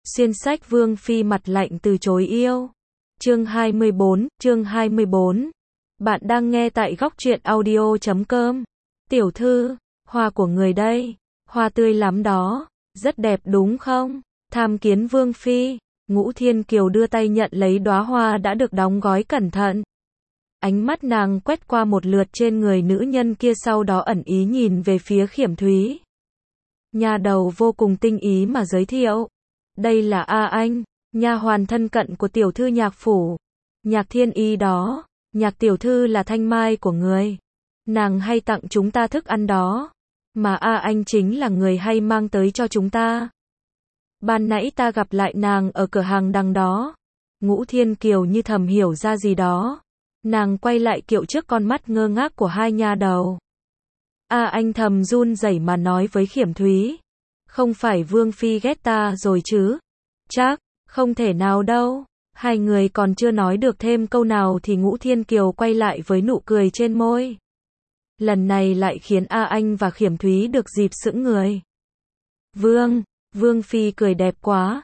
Xuyên sách Vương Phi mặt lạnh từ chối yêu. Chương 24. Bạn đang nghe tại góc truyện audio.com. Tiểu thư, hoa của người đây, hoa tươi lắm đó, rất đẹp đúng không? Tham kiến Vương Phi. Ngũ Thiên Kiều đưa tay nhận lấy đóa hoa đã được đóng gói cẩn thận. Ánh mắt nàng quét qua một lượt trên người nữ nhân kia, sau đó ẩn ý nhìn về phía Khiểm Thúy. Nha đầu vô cùng tinh ý mà giới thiệu. Đây là A Anh, nha hoàn thân cận của tiểu thư Nhạc phủ. Nhạc Thiên Y đó, Nhạc tiểu thư là thanh mai của người. Nàng hay tặng chúng ta thức ăn đó, mà A Anh chính là người hay mang tới cho chúng ta. Ban nãy ta gặp lại nàng ở cửa hàng đằng đó. Ngũ Thiên Kiều như thầm hiểu ra gì đó. Nàng quay lại kiệu trước con mắt ngơ ngác của hai nha đầu. A Anh thầm run rẩy mà nói với Khiểm Thúy. Không phải Vương Phi ghét ta rồi chứ? Chắc, không thể nào đâu. Hai người còn chưa nói được thêm câu nào thì Ngũ Thiên Kiều quay lại với nụ cười trên môi. Lần này lại khiến A Anh và Khiểm Thúy được dịp sững người. Vương Phi cười đẹp quá.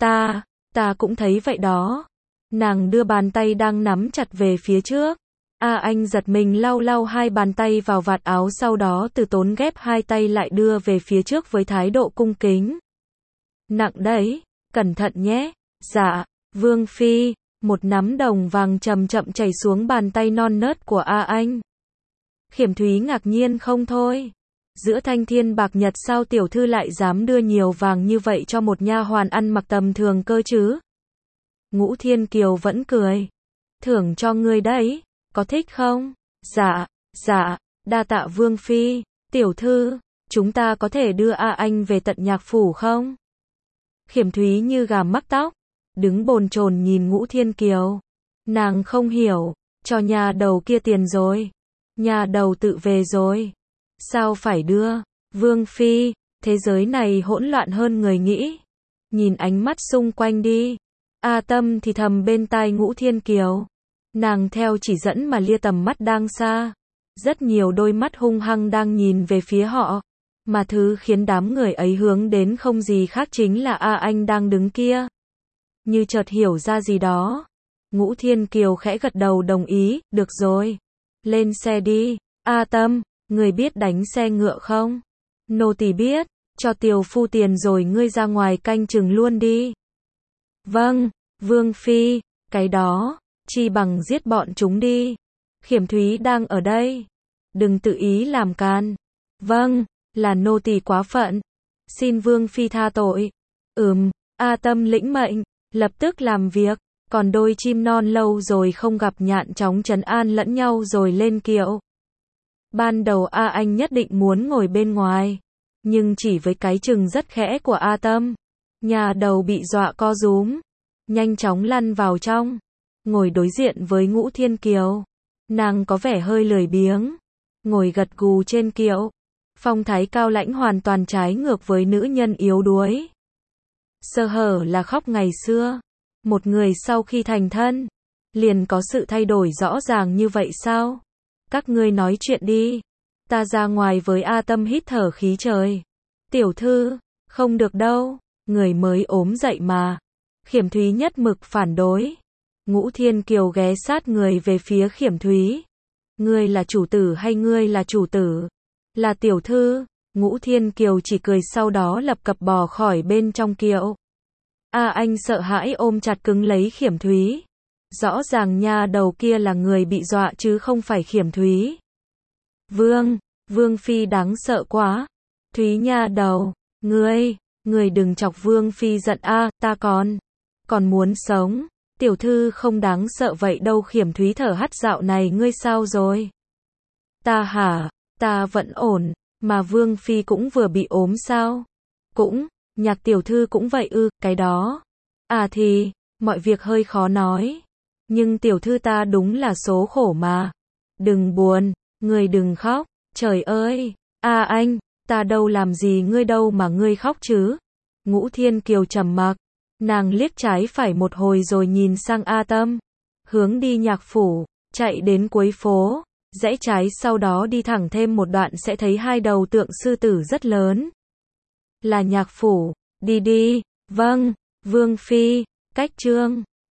Ta cũng thấy vậy đó. Nàng đưa bàn tay đang nắm chặt về phía trước. A Anh giật mình lau hai bàn tay vào vạt áo, sau đó từ tốn ghép hai tay lại đưa về phía trước với thái độ cung kính. Nặng đấy, cẩn thận nhé. Dạ, Vương Phi. Một nắm đồng vàng chậm chậm chảy xuống bàn tay non nớt của A Anh. Khiểm Thúy ngạc nhiên không thôi. Giữa thanh thiên bạc nhật sao tiểu thư lại dám đưa nhiều vàng như vậy cho một nha hoàn ăn mặc tầm thường cơ chứ? Ngũ Thiên Kiều vẫn cười. Thưởng cho ngươi đấy, có thích không? Dạ, đa tạ Vương Phi. Tiểu thư, chúng ta có thể đưa A Anh về tận Nhạc phủ không? Khiểm Thúy như gà mắc tóc, đứng bồn chồn nhìn Ngũ Thiên Kiều. Nàng không hiểu, cho nhà đầu kia tiền rồi. Nhà đầu tự về rồi. Sao phải đưa? Vương Phi, thế giới này hỗn loạn hơn người nghĩ. Nhìn ánh mắt xung quanh đi. A Tâm thì thầm bên tai Ngũ Thiên Kiều. Nàng theo chỉ dẫn mà lia tầm mắt đang xa. Rất nhiều đôi mắt hung hăng đang nhìn về phía họ. Mà thứ khiến đám người ấy hướng đến không gì khác chính là A Anh đang đứng kia. Như chợt hiểu ra gì đó. Ngũ Thiên Kiều khẽ gật đầu đồng ý. Được rồi. Lên xe đi. A Tâm, người biết đánh xe ngựa không? Nô tỳ biết. Cho tiểu phu tiền rồi ngươi ra ngoài canh chừng luôn đi. Vâng, Vương Phi. Cái đó, chi bằng giết bọn chúng đi. Khiểm Thúy đang ở đây. Đừng tự ý làm can. Vâng, là nô tỳ quá phận. Xin Vương Phi tha tội. A Tâm lĩnh mệnh, lập tức làm việc. Còn đôi chim non lâu rồi không gặp, nhạn chóng trấn an lẫn nhau rồi lên kiệu. Ban đầu A Anh nhất định muốn ngồi bên ngoài, nhưng chỉ với cái chừng rất khẽ của A Tâm, nhà đầu bị dọa co rúm, nhanh chóng lăn vào trong, ngồi đối diện với Ngũ Thiên Kiều. Nàng có vẻ hơi lười biếng, ngồi gật gù trên kiệu, phong thái cao lãnh hoàn toàn trái ngược với nữ nhân yếu đuối. Sơ hở là khóc ngày xưa. Một người sau khi thành thân, liền có sự thay đổi rõ ràng như vậy sao? Các ngươi nói chuyện đi. Ta ra ngoài với. A Tâm hít thở khí trời. Tiểu thư, không được đâu, người mới ốm dậy mà. Khiểm Thúy nhất mực phản đối. Ngũ Thiên Kiều ghé sát người về phía Khiểm Thúy. Ngươi là chủ tử hay ngươi là chủ tử? Là tiểu thư. Ngũ Thiên Kiều chỉ cười, sau đó lập cập bò khỏi bên trong kiệu. A Anh sợ hãi ôm chặt cứng lấy Khiểm Thúy. Rõ ràng nha đầu kia là người bị dọa chứ không phải Khiểm Thúy. Vương Phi đáng sợ quá. Thúy nha đầu, ngươi đừng chọc Vương Phi giận a, ta còn muốn sống. Tiểu thư không đáng sợ vậy đâu. Khiểm Thúy thở hắt, dạo này ngươi sao rồi? Ta hả? Ta vẫn ổn, mà Vương Phi cũng vừa bị ốm sao? Cũng, Nhạc tiểu thư cũng vậy ư? Cái đó. À thì, mọi việc hơi khó nói. Nhưng tiểu thư ta đúng là số khổ mà. Đừng buồn, ngươi đừng khóc. Trời ơi, A Anh, ta đâu làm gì ngươi đâu mà ngươi khóc chứ? Ngũ Thiên Kiều trầm mặc. Nàng liếc trái phải một hồi rồi nhìn sang A Tâm. Hướng đi Nhạc phủ, chạy đến cuối phố, rẽ trái, sau đó đi thẳng thêm một đoạn sẽ thấy hai đầu tượng sư tử rất lớn. Là Nhạc phủ. Đi đi. Vâng. Vương phi, cách trương.